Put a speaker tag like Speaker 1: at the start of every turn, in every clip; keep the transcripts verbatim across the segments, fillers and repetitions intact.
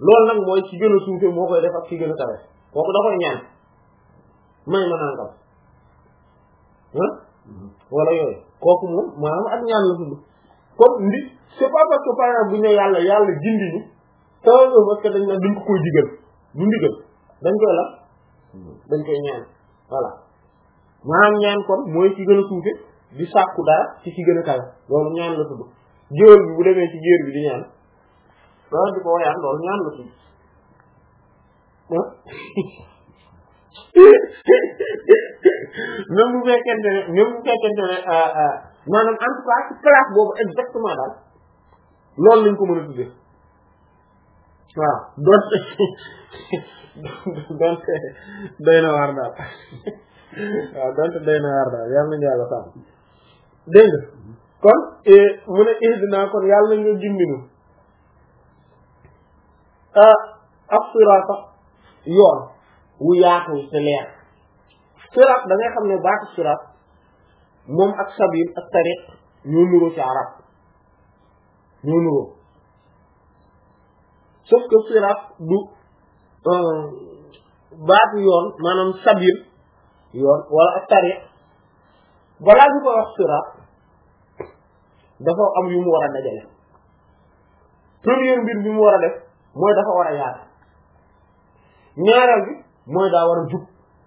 Speaker 1: loolu nag mooy ci gën a suufe moo koy def ak ci gën a kawe kooku da koy ñaan may ma nangam ah wala yooyu kooku moom maanaam ak ñaan la tudd comme ndi c'est pas parce que par exemple bu ñu ne yàlla yàlla gindi ñu taw parce que dañ nag duñ ko koy digal du ndigal dañ koy la dañ koy ñaan voilà maanaam ñaan kon mooy ci gën a suufe di sàkku dara ci ci gën a kawe loolu ñaan la tudd géwél bi bu demee ci géer bi di ñaan loolu di ko woyaan loolu ñaan la tudd même bu fekkente ne même bu fekkente ne maanaam en tout cas ci place boobu exactement daal loolu lañ ko mën a tuddee waaw donte donte doy na waar daal waaw donte doy na waar daal yàlla nañu yàlla sàmm dégg nga kon mu ne ihdina kon yàlla nga gindinu ab siraata yoon wu yaatu te leer siraat da ngay xam ne baatu siraat moom ak sabil ak tariq ñoo nuroo ci arab ñoo nuroo sauf que siraat du baatu yoon maanaam sabil yoon wala ak tariq balaa ñu ko wax siraat dafa am yu mu war a dajale premier mbir bi mu war a def mooy dafa war a yaatu ñaareel bi mooy daa war a jub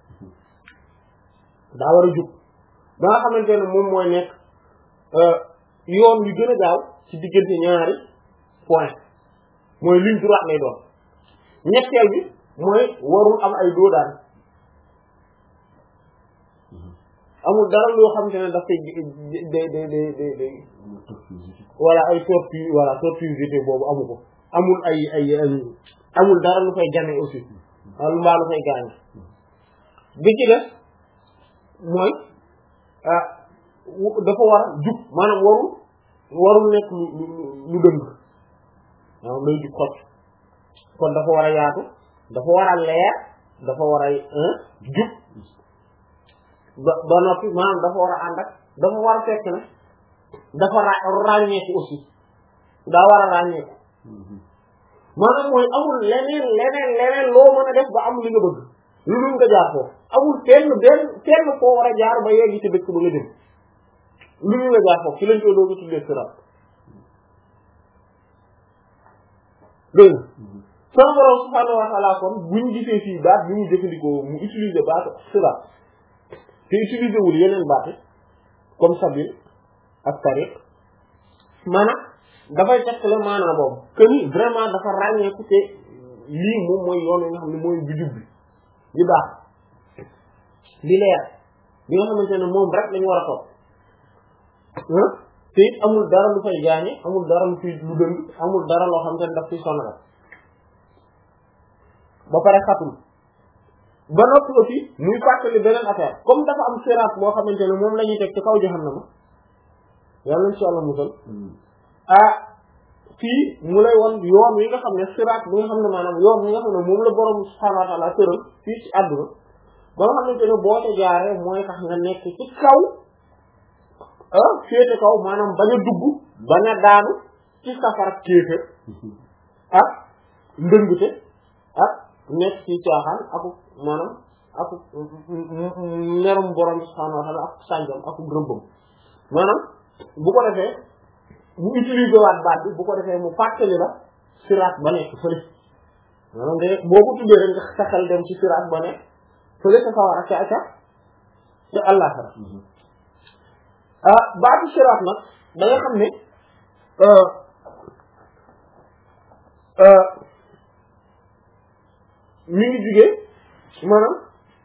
Speaker 1: daa war a jub ba nga xamante ne moom mooy nekk yoon yu gën a gaaw ci diggante ñaari point mooy ligne droite lay doon ñetteel bi mooy warul am ay doodaan amul dara loo xamante ne daf koy day day day day day voilà ay tortu voilà tortuosité boobu amu ko amul ay ay amul dara lu fay gane aussi lu mbaa lu fay gaañ bi ci def mooy ah dafa war a jub maanaam warul warul nekk lu lu lu dëng waaw lay jub xot kon dafa war a yaatu dafa war a leer dafa war a jub ba ba noppi maanaam dafa war a ànd ak dafa war a fekk ne dafa ra ràññeeku aussi daa war a ràññeeku maanaam mooy amul leneen leneen leneen loo mën a def ba am li nga bëgg lu dul nga jaar foofu amul kenn benn kenn foo war a jaar ba yegg ci dëkk ba nga jëm lu dul nga jaar foofu ci lañ koy dooga tuddee siraat dégg sama borom subhaanahu wa ta'ala kon bu ñu gisee fii baat bi mu jëfandikoo mu utiliser baat siraat te utiliser wul yeneen baat comme sabil ak tariq maanaam dafay tekkale maanaam boobu que ni vraiment dafa ràññeeku te lii moom mooy yoon yi nga xam ne mooy bi jub bi di baax di leer bi nga xamante ne moom rek lañu war a topp te it amul dara lu fay gaañe amul dara lu fiy lu dëng amul dara loo xamante ne daf fiy sonal ba pare xatul ba noppi aussi muy fàttali beneen affaire comme dafa am siraat boo xamante ne moom la ñuy teg ci kaw jahannama yàlla insha Allah musal ah fii mu lay won yoon wi nga xam ne siraat bi nga xam ne maanaam yoon wi nga xam ne moom la borom subhaanahu wa ta'ala tëral fii ci àdduna ba nga xamante ne boo ko jaaree mooy tax nga nekk ci kaw ah féete kaw maanaam bañ a dugg bañ a daanu ci safara kéefër ak ndëngte ak nekk ci caaxaan ak maanaam ak merum borom subhaanahu wa ta'ala ak sànjam ak rëbbam maanaam bu ko defee mu utiliser waat baat bi bu ko defee mu fàttali la siraat ba nekk fële maanaam de boo ko tuddee rek nga saxal dem ci siraat ba nekk fële sa sawar ak ca ca ca àllaaxira ah baatu siraat nag da nga xam ne mi ngi jugee maanaam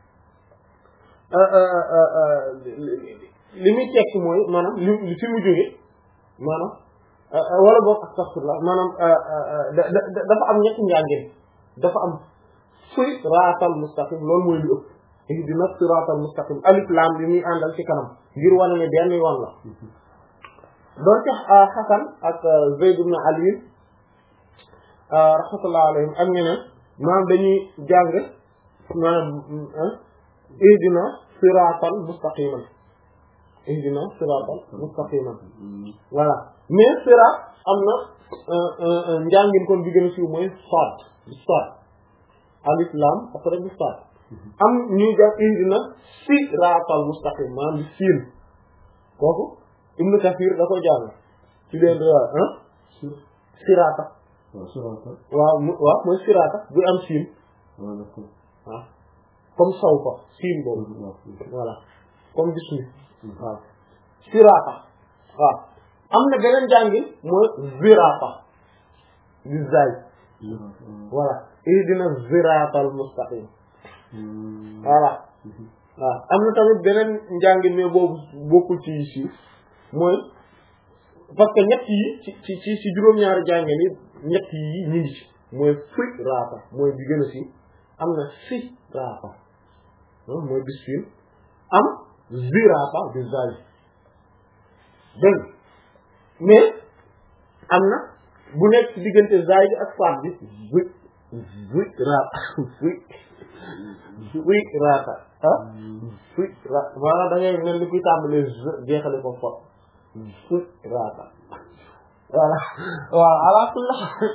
Speaker 1: li muy tekki mooy maanaam li fi mu jóge maanaam wala boog astaghfirullah maanaam dafa am ñetti njàngin dafa am siraatal mustaqim loolu mooy lu ëpp ihdina siraatal mustaqim alif lam bi muy àndal ci kanam ngir wane ne benn yoon la doon ci Hasan ak Zayd ibn Ali rahmatullah alayhim ak ñeneen maanaam dañuy jàng maanaam ihdina siraatal mustaqiman ihdina siraatal mustaqiman voilà mais siraat am na njàngin kon bi gën a siiw mooy Saad bi Saad alif lam après bi Saad am ñuy jàng indi na siraatal mustaqim maanaam di siin kooku Ibn Kathir da koy jàng ci leen riwaaya ah siraata waaw waaw mooy siraata bu am siin waaw comme saw fa siin boobu voilà comme bismi waaw siraata waaw am na beneen jàngin mooy ziraata di zay voilà ihdina ziraatal mustaqim voilà waaw am na tamit beneen njàngin mais boobu bokkul ci yi mooy parce que ñett yi ci ci ci ci juróom-ñaari jàngin yi ñett yi ñu ngi ci mooy fi raata mooy bi gën a si am na si raata mooy bis fiim am ziraata di zay dégg mais am na bu nekk ci diggante zay bi ak faat bi wi wi raata wi wi raata ah wi raata maanaam da ngay mel ni kuy tàmbalee jeexale ko fot wi raata voilà waaw ala kulli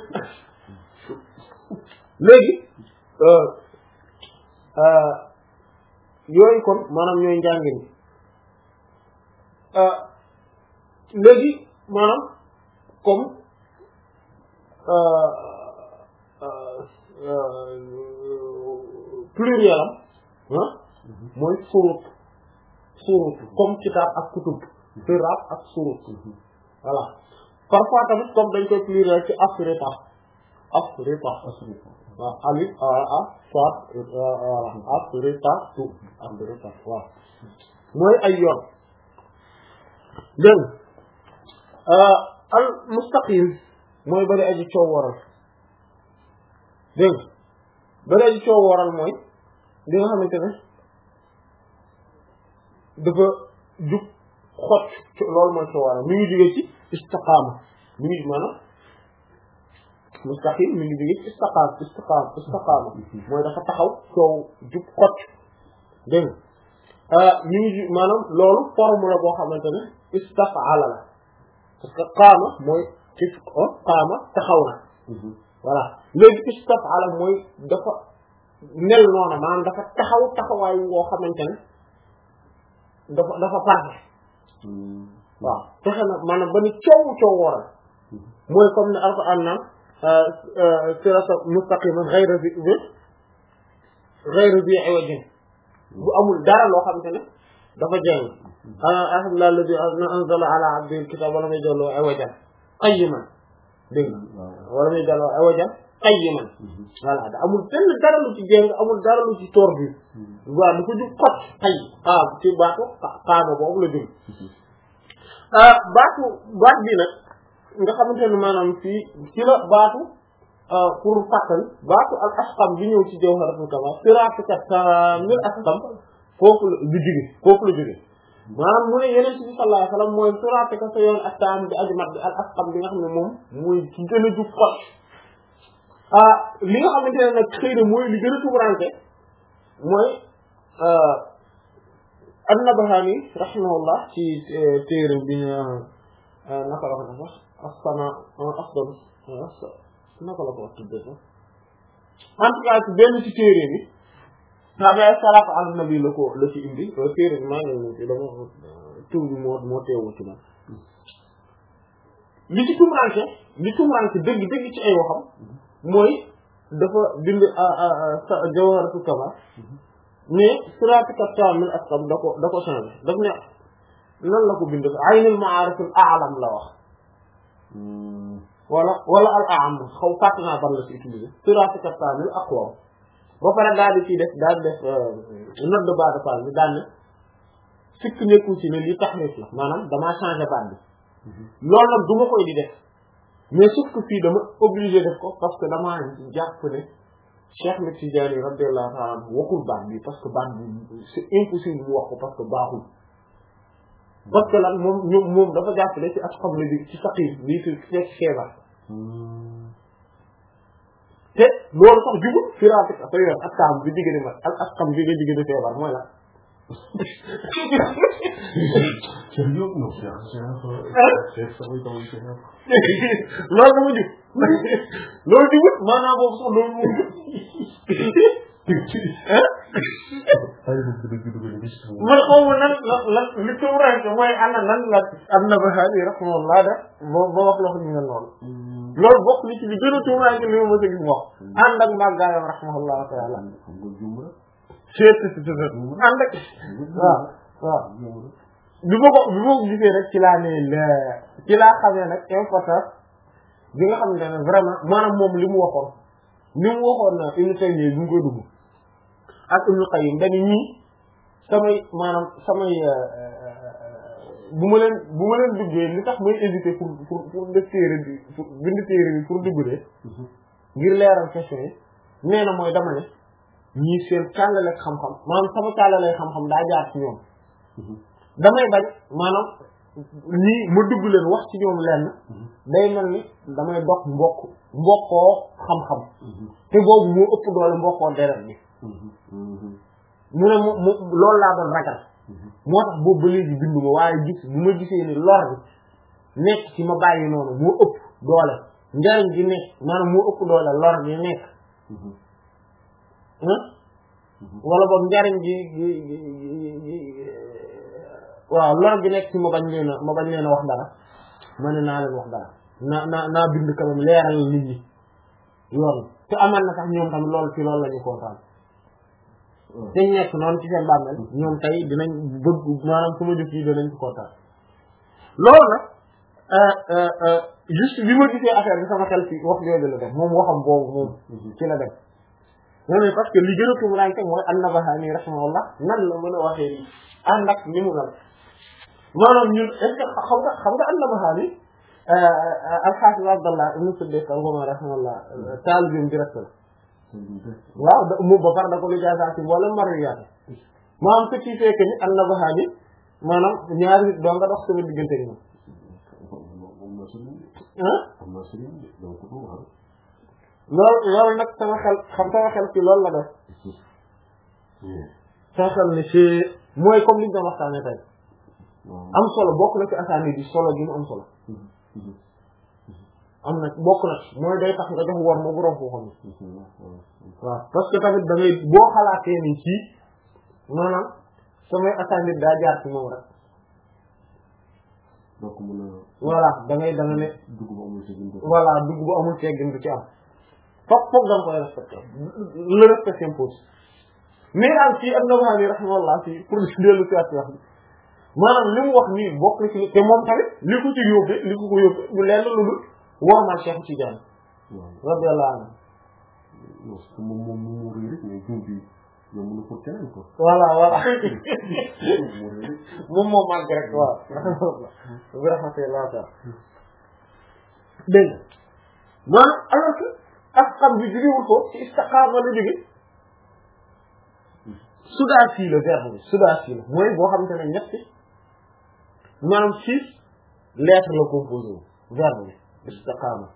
Speaker 1: léegi yooyu kon maanaam ñooy njàngin léegi maanaam comme pluriel am ah mooy surut surut comme kitaab ak kutub siraat ak surut voilà parfois tamit comme dañ koy pluriel ci afrita afrita waaw alif a soit afrita tu afrita waaw mooy ay yoon dégg al mustaqim mooy bari aji coow waral dégg bari aji coow waral mooy li nga xamante ne dafa jub xot loolu mooy coow waral mi ngi jógee ci istiqaama mi ngi maanaam mustaqim mi ngi jógee ci istiqaama istiqaama istiqaama mooy dafa taxaw coow jub xot dégg mi ngi maanaam loolu forme la boo xamante ne istaf'ala la parce que qaama mooy ci qaama taxaw na voilà léegi istaf'ala mooy dafa mel noonu maanaam dafa taxaw taxawaay woo xamante ne dafa dafa parfait waaw fexe na maanaam ba ni coow coow waral mooy comme ne alquran naan sirata mustaqiman ghayra zi ghayra zi iwajin bu amul dara loo xamante ne dafa jeng alhamdulillah alladhi anzala ala abdihi alkitaba wa lam yaj'alhu iwajan qayyiman dégg wala muy jaloo iwajan qayyiman voilà da amul benn dara lu ci jeng amul dara lu ci toor bi waaw dafa jug xot xay ah ci baatu xaama boobu la jóg baatu baat bi nag nga xamante ne maanaam fii ci la baatu pour fàttal baatu al asqam bi ñëw ci jawharatul kamal siraatika kaamil asqam foofu la bi jóge foofu la jóge maanaam mu ne yeneen ci sallallahu alayhi wasallam mooy siraatika sa yoon ak taam bi aju mat bi al asqam bi nga xam ne moom mooy ci gën a jub xot ah li nga xamante ne nag xëy na mooy li gën a tuburanke mooy an-Nabahani rahimahullah ci téere bi ñu naka la ko def sax asana asdon naka la ko wax tudde sax en tout cas ci benn ci téere bi xamee salaatu ala nabi la ko la ci indi téere bi maa ngi leen ci dama tur bi moo moo teewul ci man li ci tumuranke li tumuranke dëgg dëgg ci ay waxam mooy dafa bind Jawharatul Kamal mais siraatika kaamil asqam da ko da ko changé daf ne nan la ko bind aynul ma'arif al a'lam la wax wala wala al a'am xaw fàtt naa ban la ci utilisé siraatika kaamil aqwam ba pare daal di ciy def daal di def note de bas de page bi daal ne sikk nekkul ci ne li taxrif la maanaam damaa changé baat bi loolu nag du ma koy di def mais sauf que fii dama obligé def ko parce que damaa jàpp ne Cheikh Ahmed Tidiane radiyallahu ta'ala anhu waxul baat bi parce que baat bi c'est impossible mu wax ko parce que baaxul parce que lan moom ñoom moom dafa jàppale ci asxam la bi ci saqir lii fi fekk feebar te loolu sax jubul firaatik sa yoon ak taam bi digg ma ak asxam bi nga digg feebar mooy la
Speaker 2: Sérieux? Non, c'est un chef. C'est ça, oui, dans le chef.
Speaker 1: loolu dama jub loolu di wut maanaam boobu sax loolu moom man xaw ma nan la lan li tumranke mooy ana nan la an-Nabahani rahimahullah def boo ba wax loxo ñu mel noonu loolu bokk li ci li gën a tumranke li ma mës a gis mu wax ànd ak màggaayam rahimahullah taala seet si si ànd ak waaw waaw bi ma ko bi ma ko gisee rek ci laa ne la ci laa xamee nag importance bi nga xamante ne vraiment maanaam moom li mu waxoon li mu waxoon na Ibn Taymiyya bi mu koy dugg ak Ibn Qayyim dañu ñii samay maanaam samay bu ma leen bu ma leen duggee li tax may hésiter pour pour pour def téere bi pour bind téere bi pour dugg de ngir leeral question yi nee na mooy dama ne ñii seen càllaleeg xam-xam maanaam sama càllaleeg xam-xam daa jaar ci ñoom damay bañ maanaam nii ma dugg leen wax ci ñoom lenn day mel ni damay dox mbokk mbokkoo xam-xam te boobu moo ëpp doole mbokkoo deret bi mu ne mu mu loolu laa doon ragal moo tax boobu ba léegi bindu ma waaye gis bu ma gisee ni lor bi nekk ci ma bàyyi noonu moo ëpp doole njariñ gi nekk maanaam moo ëpp doole lor bi nekk wala boog njariñ gi waaw lor gi nekk ci ma bañ leen a ma bañ leen a wax dara ma ne naa leen wax dara naa naa naa bind quand même leeral nit ñi yoon te amal na sax ñoom tamit loolu ci loolu la ñu kontaan te ñu nekk noonu ci seen bàmmeel ñoom tey dinañ bëgg maanaam su ma jëf yi dinañ ci kontaan loolu nag juste bi ma gisee affaire bi sama xel ci wax yooyu la def moom waxam boobu moom ci la def moom parce que li gën a tumurànke mooy an-Nabahani rahimahullah nan la mën a waxee nii ànd ak ni mu mel maanaam ñun est-ce que xam nga xam nga an-Nabahani al-Hafiz Abdallah ibn Siddiq al-Ghumari rahimahullah taalibeem direct la waaw da mu ba pare da ko lijaasa ci wala marwiyaat maanaam ce qui fait que ni an-Nabahani maanaam ñaari nit doo nga dox sama diggante ni ah loolu loolu nag sama xel xam sama xel ci loolu la def sama xel ne ci mooy comme li ñu doon waxtaanee tey am solo bokk na ci asaani bi solo gi mu am solo am na bokk na mooy day tax nga jox war ma borom foo xam ne waaw parce que tamit da ngay boo xalaatee ni ci maanaam samay asaani daa jaar ci moom rek
Speaker 2: donc mun na
Speaker 1: voilà da ngay da nga ne
Speaker 2: dugg bu amul teggin
Speaker 1: voilà dugg bu amul teggin du ci am foog foog da nga koy respecté le respect s'impose mais daal fii an-Nabahani rahimahullah fii pour dellu ci wax bi maanaam li mu wax nii bokk na ci te moom tamit li ko ci yóbbee li ko ko yóbbee bu lenn lu dul wormal Cheikh Tidiane radiyallahu anhu
Speaker 2: non c'est que moom moom moo réer rek mais jur bi yow mën na ko keneen ko
Speaker 1: voilà voilà moom moom màgg rek waaw bi rahmatullah taala dégg nga maanaam alors que ak xam bi jógewul ko ci istiqaama la jóge sudaasi la verbe bi sudaasi la mooy boo xamante ne ñetti maanaam six lettres la composé wu verbe bi istiqaama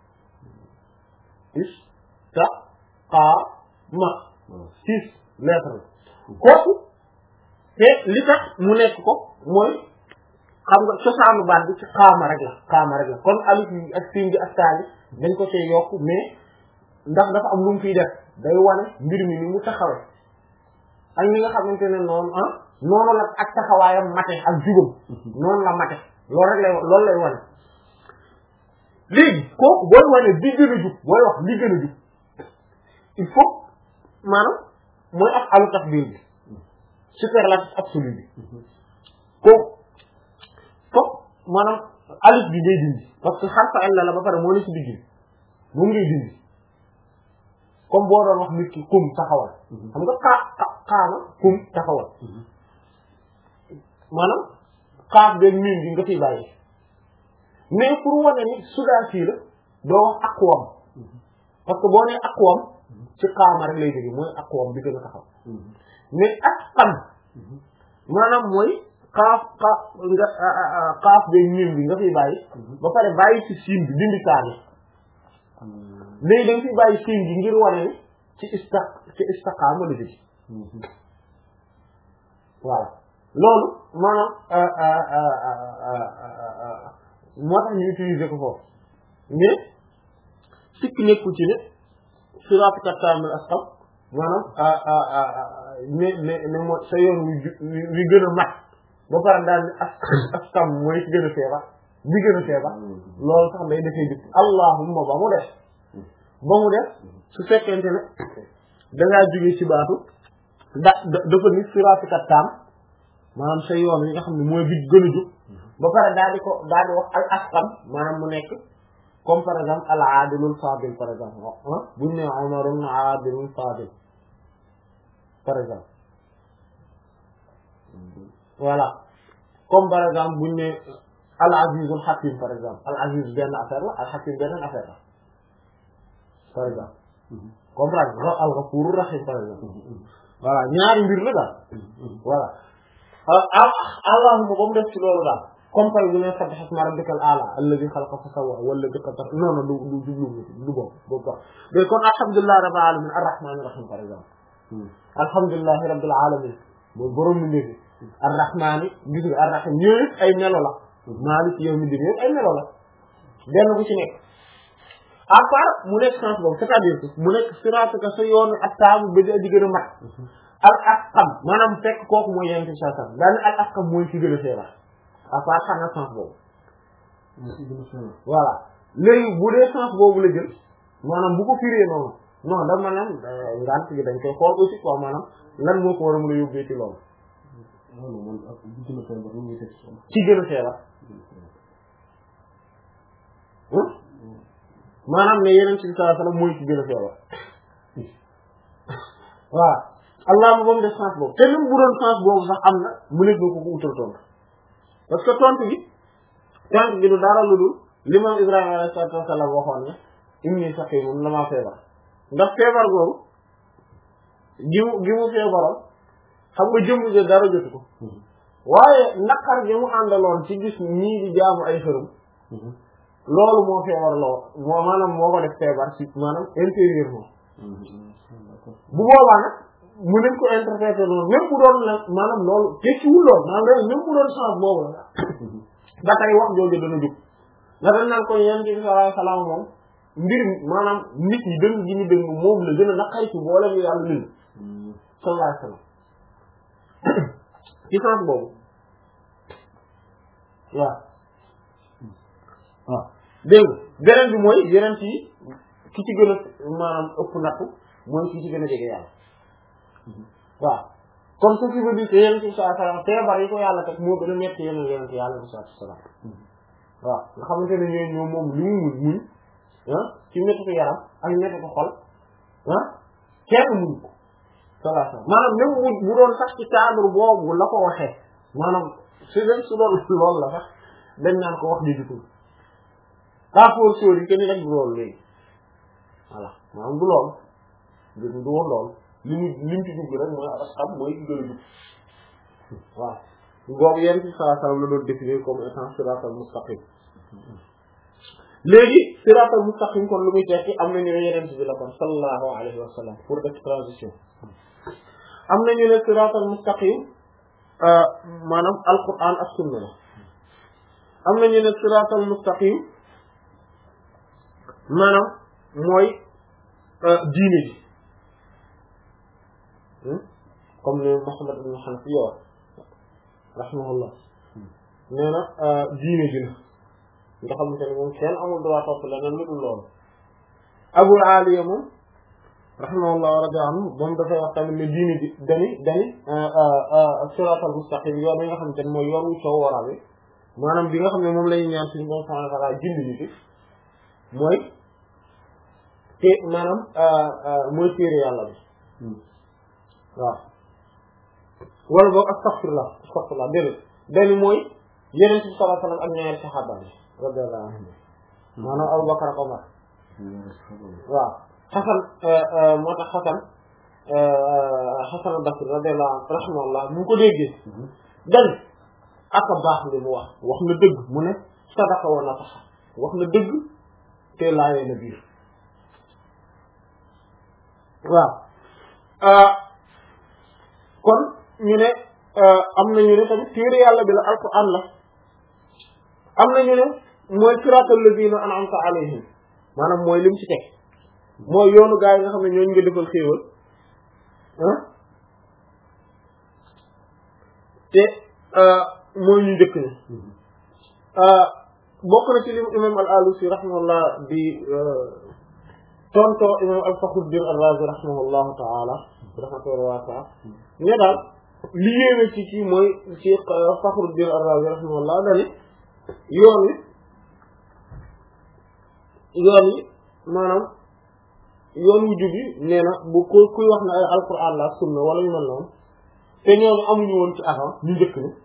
Speaker 1: istiqaama six lettres la kooku te li tax mu nekk ko mooy xam nga cosaanu baat bi ci xaama rek la xaama rek la kon alif yi ak siin bi ak taali dañ ko cee yokk mais ndax dafa am lu mu fiy def day wane mbir mi ni mu taxawee ak ñi nga xamante ne noonu ah noonu la ak taxawaayam mate ak jugam noonu la mate loolu rek lay loolu lay wane léegi kooku booy wane bi gën a jug booy wax li gën a jug il faut maanaam mooy ak alu tafdil bi superlatif absolu bi kooku foofu maanaam alif bi day dindi parce que xarfa illa la ba pare moo ne ci digg moom ngay dindi comme boo doon wax nit ki kum taxawal xam nga xaa xaama kum taxawal maanaam xaaf beeg miin bi nga fiy bàyyi mais pour wane ni sudaasi la doo wax aqwam parce que boo nee aqwam ci xaama rek lay jóge mooy aqwam bi gën a taxaw mais atqan maanaam mooy xaaf xaaf nga xaaf beeg miin bi nga fiy bàyyi ba pare bàyyi ci siin bi dindi saani léegi da nga fiy bàyyi siin bi ngir wane ni ci ista ci istiqaama la jóge voilà loolu maanaam moo tax ñu utiliser ko foofu mais sikk nekkul ci ne siraatal kaamil asqam maanaam ne ne ne moo sa yoon wi wi gën a mat ba pare daal ni as asqam mooy ci gën a feebar bi gën a feebar loolu sax day defee jub allahumma ba mu def ba mu def su fekkente ne dangaa jógee ci baatu da dafa ni siraatal kaam maanaam sa yoon yi nga xam ne mooy bi gën a jub ba pare daal di ko daal di wax al asqam maanaam mu nekk comme par exemple al aadilul fadil par exemple buñ ne Umarun aadilul fadil par exemple voilà comme par exemple buñ ne al azizul hakim par exemple al aziz benn affaire la al hakim benn affaire la par exemple comprendre al ghafurur rahim par exemple voilà ñaari mbir la daal voilà allahumma ba mu def ci loolu daal comme par bu ne sabbihi isma rabbikal a'la alladhi khalaqa fa sawwa walladhi qaddara non non du du jublu du boobu boobu tax mais kon alhamdulillahi rabbil alamin arrahmanir rahim par exemple alhamdulillahi rabbil alamin mooy borom mi léegi arrahmani gis nga arrahim yooyu ay melo la maaliki yawmi din yooyu ay melo la benn bu ci nekk à part mu nekk sens boobu c'est-à-dire que mu nekk siraatka sa yoonu attaamu ba di aji gën a mat al asqam maanaam fekk kooku mooy yeneen ci saa daal al asqam mooy ci gën a feebar à part xam na sens boobu voilà léegi bu dee sens boobu la jël maanaam bu ko firee noonu non da maanaam ngant gi dañ koy xool aussi quoi maanaam lan moo ko war a mën a yóbbee ci loolu ci gën a feebar maanaam ne yeneen ci saa sallam mooy ci gën a feebar waaw allah ma ba mu def sens boobu te même bu doon sens boobu sax am na mu nekk ko ko utal tontu parce que tontu bi tontu bi du dara lu dul li moom Ibrahima alayhi salaatu wa salaam waxoon ne inni saqiim damaa feebar ndax feebar googu gi mu gi mu feebaroon xam nga jëmm ji dara jotu ko waaye naqar gi mu àndaloon ci gis ñii di jaamu ay xërëm loolu moo feebar loo moo maanaam moo ko def feebar ci maanaam intérieurement bu boobaa nag mu nañ ko interpréter noonu même bu doon la maanaam loolu tekkiwul lool maanaam même bu doon chance boobu la ba tey wax jooju dana jóg nga dañ naan ko yéen bi sallallahu alayhi wasallam moom mbir maanaam nit ñi dëng gi ñu dëng moom la gën a naqari ci boole ñu yàlla lin sallallahu alayhi wasallam ci chance boobu waaw waaw dégg beneen bi mooy yeneen ci ki ci gën a maanaam ëpp nattu mooy ki ci gën a jege yàlla waaw comme ce qui veut dire que yeneen ci saa salaam feebar yi ko yàlla teg moo gën a metti yeneen yeneen ci yàlla bi saa salaam waaw nga xamante ne ñooy ñoom moom li mu muñ muñ ah ci métti ko yaram ak métti ko xol ah kenn muñ ko salaa salaam maanaam même mu bu doon sax ci cadre boobu la ko waxee maanaam su dem su doon loolu la sax dañ naan ko wax di dutul rapport sóor yi kenn rek du loolu léegi voilà maanaam du loolu du du woon loolu li mu li mu ci dugg rek mooy asxam mooy ci gën a dugg waaw boobu yenn ci salaa salaam la doon définir comme étant siraatal mustaqim léegi siraatal mustaqim kon lu muy tekki am nañu ne yeneen bi la kon sallallahu alayhi wa sallam pour def transition am nañu ne siraatal mustaqim maanaam alquran ak sunna la am nañu ne siraatal mustaqim maanaam mooy diine ji comme ne Muhammad ibn Hanafiya wax rahimahullah nee na diine ji la nga xamante ne moom kenn amul droit topp leneen lu dul loolu Abul Aliya moom rahimahullah wa radiya anhu moom dafay wax tamit ne diine ji dani dani siraatal mustaqim yoon bi nga xamante ne mooy yoon wu soo waraa bi maanaam bi nga xam ne moom lañuy ñaan suñu borom subhanahu wa ta'ala jindi ñu ci mooy te maanaam mooy téere yàlla bi waaw wala boog astaghfirullah astaghfirullah déedéet benn mooy yeneen ci sallallahu alayhi wasallam ak ñaari saxaaba yi radiyallahu anhum maanaam Abu Bakar ak Omar waaw Xasan moo tax Xasan Xasan al-Basri radiyallahu anhu rahimahullah mu ko déggee dañ ak a baax li mu wax wax na dëgg mu ne sadaqa wa nasaxa wax na dëgg te laayee na biir waaw kon ñu ne am nañu ne tamit téere yàlla bi la alquran la am nañu ne mooy siraatal lazina an'amta alayhim maanaam mooy lim ci teg mooy yoonu gaa yi nga xam ne ñooñu nga defal xéewal ah te mooy ñu njëkk ñi bokk na ci lim imam al-Alusi rahimahullah di tonto imam al-Fakhruddin ar-Razi rahimahullahu ta'ala rahmatullahi wa ta'ala ne daal li yéeme ci kii mooy ci Fakhruddin ar-Razi rahimahullah dani yoon wi yoon wi maanaam yoon wu jub yi nee na bu ku kuy wax na ay alquran la sunna wala ñu mel noonu te ñooñu amuñu woon ci avant ñu njëkk ni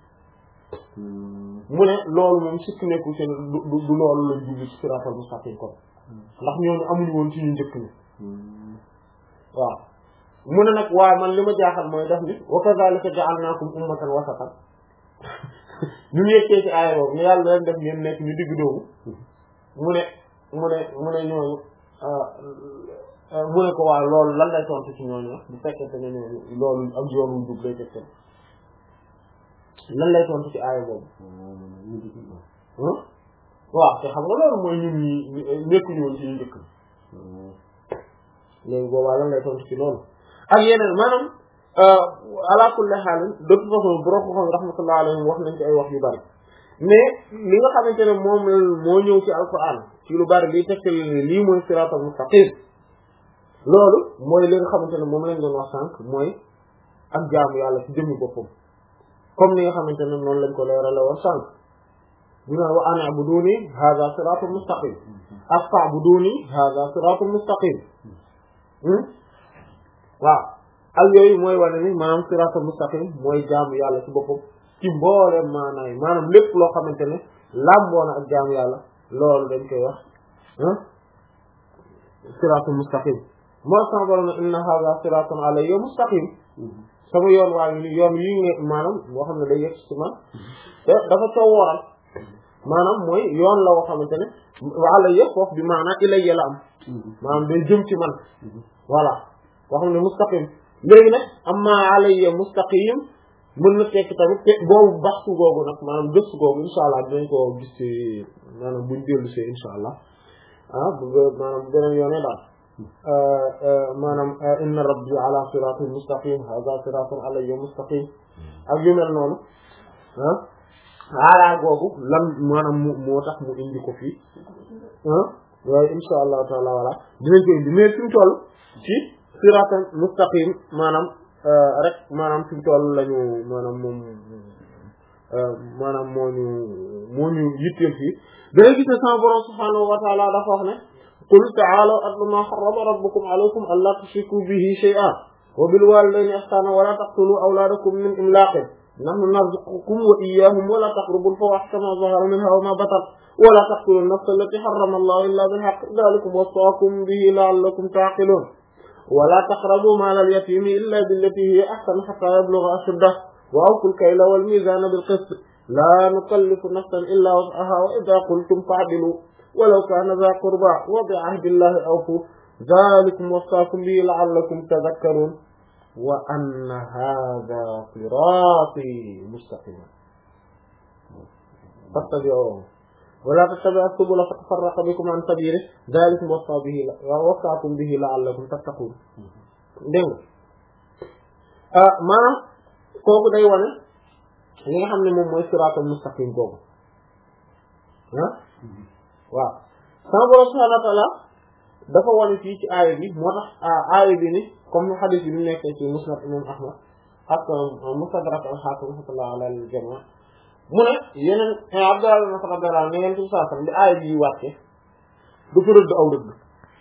Speaker 1: mu ne loolu moom sikk nekkul seen du du loolu lañ jubli ci siraatal mustaqim kon ndax ñooñu amuñu woon ci ñu njëkk ni waaw mu ne nag waaye man li ma jaaxal mooy def ni wa kadhalika ja'alnakum ummatan wasatan ñu yeggee ci aaya boobu ñu yàlla leen def ngeen nekk ñu digg doomu mu ne mu ne mu ne ñooñu mu ne ko waaw loolu lan lay tontu ci ñooñu bu fekkente ne ñooñu loolu ak yoon wu jub lay tegtal lan lay tontu ci aaya boobu waaw te xam nga loolu mooy ñun ñi nekkuñu woon ci ñu njëkk léegi boobaa lan lay tontu ci loolu ak yeneen maanaam ala kulli haal de toute façon borom xam rahmatullahi alayhim wax nañ ci ay wax yu bari mais li nga xamante ne moom moo ñëw ci alquran ci lu bari liy tegtal ni lii mooy siraatal mustaqim loolu mooy li nga xamante ne moom lañ doon wax sànq mooy ak jaamu yàlla ci jëmmi boppam comme ni nga xamante ne noonu lañ ko leerale woon sànq ñu naan wa an a'buduni hadha siraatul mustaqim ak fa'buduni hadha siraatul mustaqim waaw ak yooyu mooy wane ni maanaam siraatal mustaqim mooy jaamu yàlla ci boppam ci mboolem maanaam maanaam lépp loo xamante ne làmboona ak jaamu yàlla loolu dañ koy wax siraatal mustaqim moo sama borom ne inna hadha siraatun alayya mustaqim sama yoon waa ngi ni yoon yi nga maanaam moo xam ne day yegg ci man te dafa coow waral maanaam mooy yoon la woo xamante ne alayya foofu bi maanaam ilayya la am maanaam day jëm ci man voilà boo xam ne mustaqim léegi nag amma alayya mustaqim mën na tekk tamit te boobu baxtu googu nag maanaam gëstu googu insha allah dinañ ko gis ci maanaam buñ dellu see insha allah ah bu maanaam bu beneen yoonee daal maanaam inna rabbi ala siratin mustaqim hadha siratun alayya mustaqim ak yu mel noonu ah ala googu lan maanaam mu moo tax mu indi ko fii ah waaye insha allah taala wala dinañ ko indi mais fi mu toll ci siratan mustaqim maanaam rek maanaam fi mu toll lañu maanaam moom maanaam moo ñu moo ñu yitteel fii dangay gis ne sama borom subhaanahu wa taala dafa wax ne qul ta'aalaw atlu maa harrama rabbukum alaykum allaa tushriku bihi shay'an wa bil waalidayni ihsaanan wa laa taqtuluu awlaadakum min imlaaqin nahnu narzuqukum wa iyyaahum wa laa taqrabul fawaahisha maa zahara minhaa wa maa batana wa laa taqtulun nafsa allatii harrama Allaahu illaa bil haqqi dhaalikum wassaakum bihi la'allakum ta'qiluun wa laa taqrabuu maalal yatiimi illaa billatii hiya ahsanu hattaa yablugha ashuddahu wa awful kayla wal miizaana bil qist laa nukallifu nafsan illaa wus'ahaa wa idhaa qultum fa'diluu walaw kaana dhaa qurbaa wa bi'ahdillaahi awfuu dhaalikum wassaakum bihi la'allakum tadhakkaruun wa anna haadhaa siraatii mustaqiiman fattabi'uuhu wa laa tattabi'u subula fatafarraqa bikum an sabiilihi dhaalikum wassaakum bihi wassaakum bihi la'allakum tattaquun. Dégg nga maanaam kooku day wane li nga xam ne moom mooy siraatal mustaqim googu ah waaw sama borom subhaanahu wa ta'aala dafa wane fii ci aaya bi moo tax aaya bi ni comme hadith bi ñu nekkee ci musnad imam Ahmad ak mustadrak al-Haakim rahmatullahi ala al-jamii' mu ne yeneen Abdullah ibn Mas'ud radiyallahu anhu ne yéen ci saa sam bi aaya bi wàcce dafa rëdd aw rëdd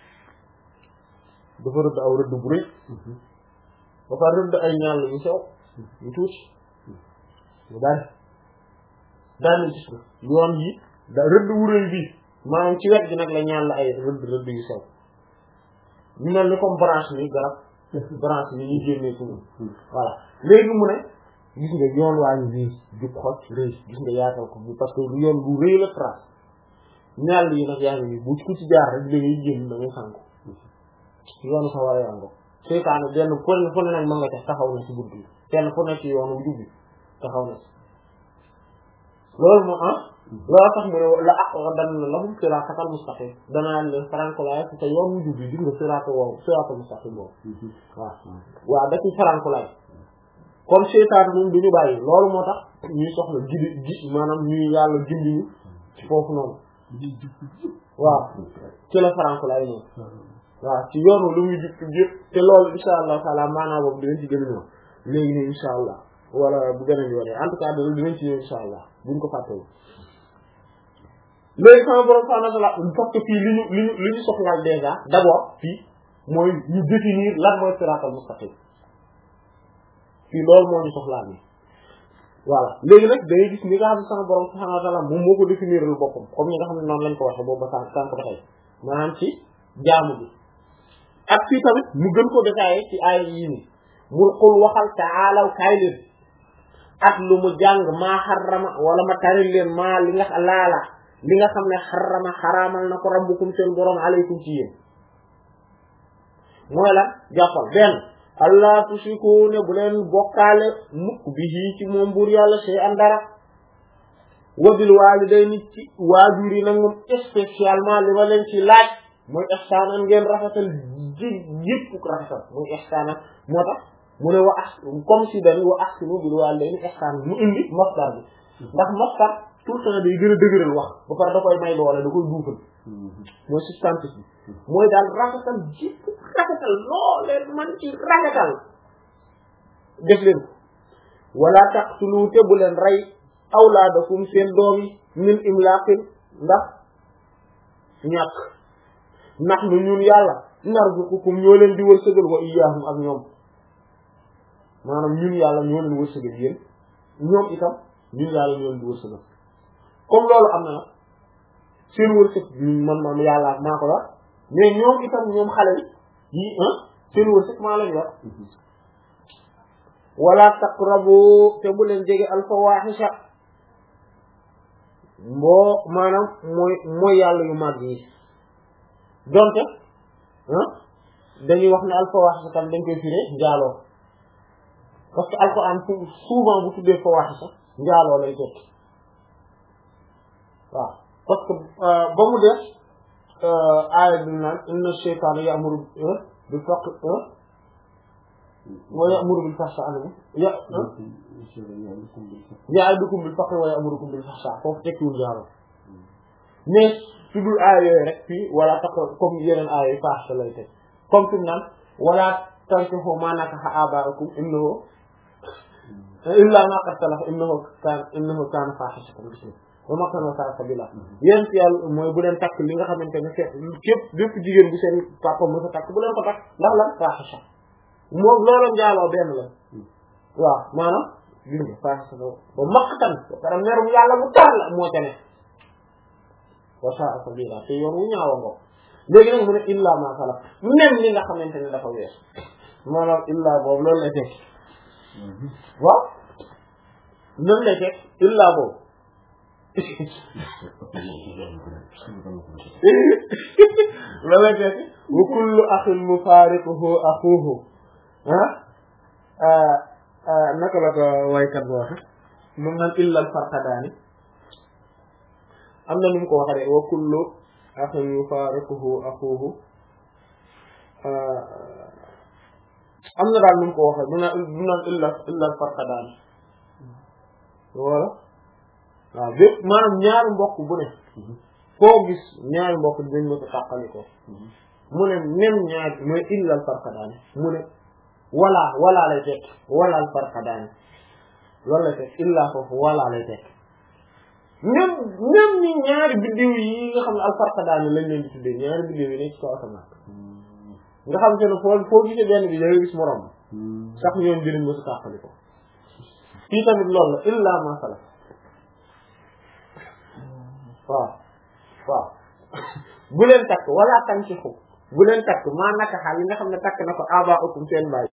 Speaker 1: dafa rëdd aw rëdd bu rëy dafa rëdd ay ñaal yu sew yu tuuti yu bari daane gis na yoon yi da rëdd wu rëy bi maanaam ci wet gi nag la ñaan la ay rëdd rëdd yu sew ñu mel ni comme branche ni garab branche ni ñu génnee ci ñun voilà léegi mu ne gis nga yoon waa ngi nii jub xot rëy gis nga yaatal ko bi parce que yoon bu rëy la trace ñaal yi nag yaa ngi nii bu ku ci jaar rek da ngay génn da ngay sànku yoonu sa war a yango seytaane benn fu ne fu ne nag ma nga ca taxaw na ci bunt bi kenn fu ne ci yoonu jubbi taxaw na ci loolu moo ah loolu tax mu ne la aqudanna lahum siraatal mustaqim danaa leen farankulaay ci sa yoonu jubbi di nga siraata woowu siraatal mustaqim boobu waaw waaw da ci farankulaay comme seytaane moom du ñu bàyyi loolu moo tax ñuy soxla gidi gi maanaam ñuy yàlla gindi ñu ci foofu noonu waaw ci la farankulaay ñëw waaw ci yoonu lu muy jub jub te loolu insha allah taala maanaam boobu dinañ ci gën a ñëw léegi nii insha allah wala bu gën a yoonee en tout cas da dinañ ci ñëw insha allah buñ ko fàttee léegi sama borom subhanahu wa ta'ala parce que fii li ñu li ñu li ñu soxlaal déjà d'abord fii mooy ñu définir lan mooy siratal mustaqim fii loolu moo ñu soxlaal ni voilà léegi nag da ngay gis ni nga xam ne sama borom subhanahu wa ta'ala moom moo ko définir lu boppam comme ni nga xam ne noonu lañ ko waxee boobu ba sànq sànq ba tey maanaam ci jaamu bi ak fii tamit mu gën ko détaillé ci ay yii ni mu xul waxal taalaw kaay leen ak lu mu jàng maa xarama wala ma taril leen maa li nga laala li nga xam ne xarama xaraamal na ko rabbukum seen borom alaykum ci yéen mooy la jàppal benn allah tusiku ne bu leen bokkaale mukk bi hii ci moom buur yàlla sey an dara wabil waalidayni ci waajur yi nag moom spécialement li ma leen ci laaj mooy ihsaanan ngeen rafetal ji yëpp rafetal muy ihsaanan moo tax mu ne wa ah comme si dañ wa ahsinu bil waalidayni ihsaanan mu indi masdar bi ndax masdar tout le temps day gën a dëgëral wax ba pare da koy may doole da koy duufal mooy substantif bi mooy daal rafetal jëpp rafetal looleen man ci rafetal def leen ko wala taqtulu te bu leen rey awlaadakum seen doom yi min imlaaqin ndax ñàkk ndax nu ñun yàlla narzuqukum ñoo leen di wërsëgal wa iyyaahum ak ñoom maanaam ñun yàlla ñoo leen wërsëgal yéen ñoom itam ñun yàlla ñoo leen di wërsëgal comme loolu am na nag seen wërsëg man man yàlla maa ko wax mais ñoom itam ñoom xale yi yi seen wërsëg maa lañ wax wala taqrabu te bu leen jege al fawahisha mboo maanaam mooy mooy yàlla yu màgg yi donte dañuy wax ne al fawahisha tam dañ koy firé njaaloo parce que alquran souvent bu tuddee fawahisha njaaloo lay tekki waaw parce que ba mu def aaya bi naan inna shaytaana ya'muru bil faqri wa ya'muru bil fahshaa'i ya ya'idukum bil faqri wa ya'murukum bil fahshaa'i foofu tekkiwul jaaro mais tuddul aaya yooyu rek fii wala tax comme yeneen aaya yi faaxsa lay teg comme fi mu naan wala tankihu maa nakaha aabaa'ukum innahu illaa maa qad salafa innahu kaana innahu kaana faahishatan wa maqtan wa sa'a sabila yéen ci yàlla mooy bu leen takk li nga xamante ne fekk képp bépp jigéen bu seen papa mu sa takk bu leen ko takk ndax lan faahisha moom loolu njaaloo benn la waaw maanaam gis nga faahisha ba maqtan ba pare mer bu yàlla bu tar la moo ca ne wa sa'a sabila te yoon wu ñaawa ngo léegi nag mu ne illa ma salaf même li nga xamante ne dafa wees maanaam illa boobu loolu lay teg waaw même lay teg illa boobu loolu la wa kullu axin mufaariquhu axuhu ah naka la ko waykat bi waxe moom naan illa al farqadaani am na nu mu ko waxe de wa kullu axin mufaariquhu axuhu am na daal nu mu ko waxe mu naan mu naan illa illa al farqadaani wala waaw bépp maanaam ñaari mbokk bu ne foo gis ñaari mbokk dinañ ma ko tàqali ko mu ne même ñaari mooy illal farqadaani mu ne wala wala lay tekk walal farqadaani loolu lay tekk illa foofu wala lay tekk même même ni ñaari biddiw yi nga xam ne al farqadaani lañ leen di tuddee ñaari biddiw yi nekk ci kaw asamaan nga xam te ne foo foo gisee benn bi da ngay gis morom sax ñoom dinañ ma ko tàqali ko fii tamit loolu la illa ma salaf waaw waaw bu leen takk wala tankixu bu leen takk maa naka xaal li nga xam ne takk na ko aba'ukum seen baay